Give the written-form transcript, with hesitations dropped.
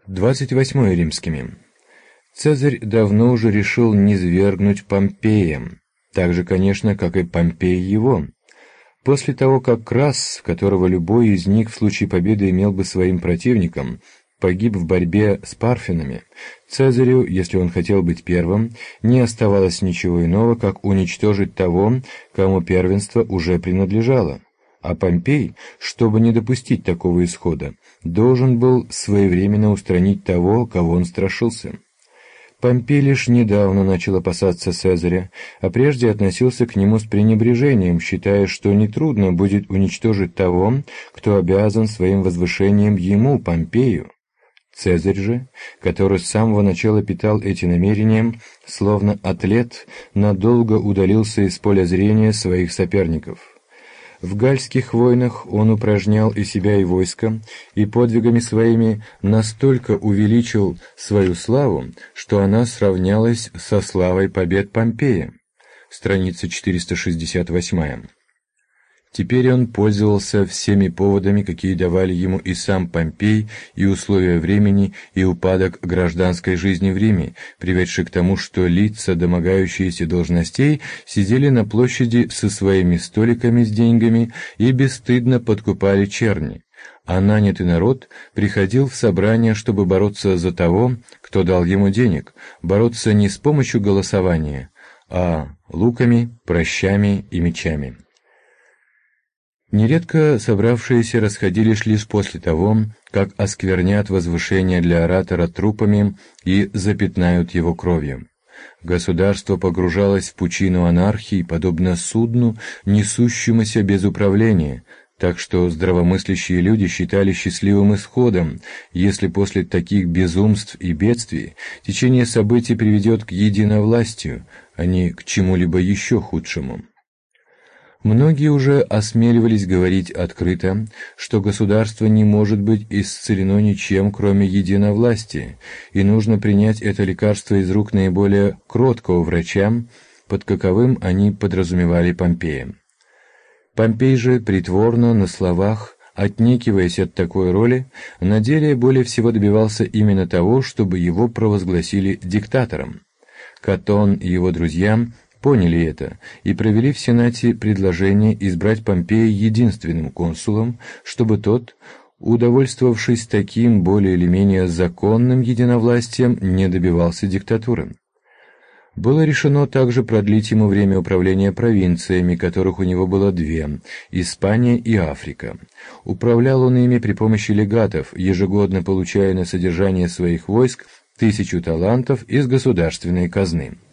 28 римскими. Цезарь давно уже решил низвергнуть Помпея, так же, конечно, как и Помпей его. После того, как Крас, которого любой из них в случае победы имел бы своим противником, погиб в борьбе с парфянами, Цезарю, если он хотел быть первым, не оставалось ничего иного, как уничтожить того, кому первенство уже принадлежало. А Помпей, чтобы не допустить такого исхода, должен был своевременно устранить того, кого он страшился. Помпей лишь недавно начал опасаться Цезаря, а прежде относился к нему с пренебрежением, считая, что нетрудно будет уничтожить того, кто обязан своим возвышением ему, Помпею. Цезарь же, который с самого начала питал эти намерения, словно атлет, надолго удалился из поля зрения своих соперников. В гальских войнах он упражнял и себя, и войско, и подвигами своими настолько увеличил свою славу, что она сравнялась со славой побед Помпея. Страница 468. Теперь он пользовался всеми поводами, какие давали ему и сам Помпей, и условия времени, и упадок гражданской жизни в Риме, приведший к тому, что лица, домогающиеся должностей, сидели на площади со своими столиками с деньгами и бесстыдно подкупали черни. А нанятый народ приходил в собрание, чтобы бороться за того, кто дал ему денег, бороться не с помощью голосования, а луками, прощами и мечами. Нередко собравшиеся расходились лишь после того, как осквернят возвышение для оратора трупами и запятнают его кровью. Государство погружалось в пучину анархии, подобно судну, несущемуся без управления, так что здравомыслящие люди считали счастливым исходом, если после таких безумств и бедствий течение событий приведет к единовластию, а не к чему-либо еще худшему. Многие уже осмеливались говорить открыто, что государство не может быть исцелено ничем, кроме единовластия, и нужно принять это лекарство из рук наиболее кроткого врача, под каковым они подразумевали Помпея. Помпей же притворно, на словах, отнекиваясь от такой роли, на деле более всего добивался именно того, чтобы его провозгласили диктатором. Катон и его друзья поняли это и провели в Сенате предложение избрать Помпея единственным консулом, чтобы тот, удовольствовавшись таким более или менее законным единовластием, не добивался диктатуры. Было решено также продлить ему время управления провинциями, которых у него было две – Испания и Африка. Управлял он ими при помощи легатов, ежегодно получая на содержание своих войск 1000 талантов из государственной казны.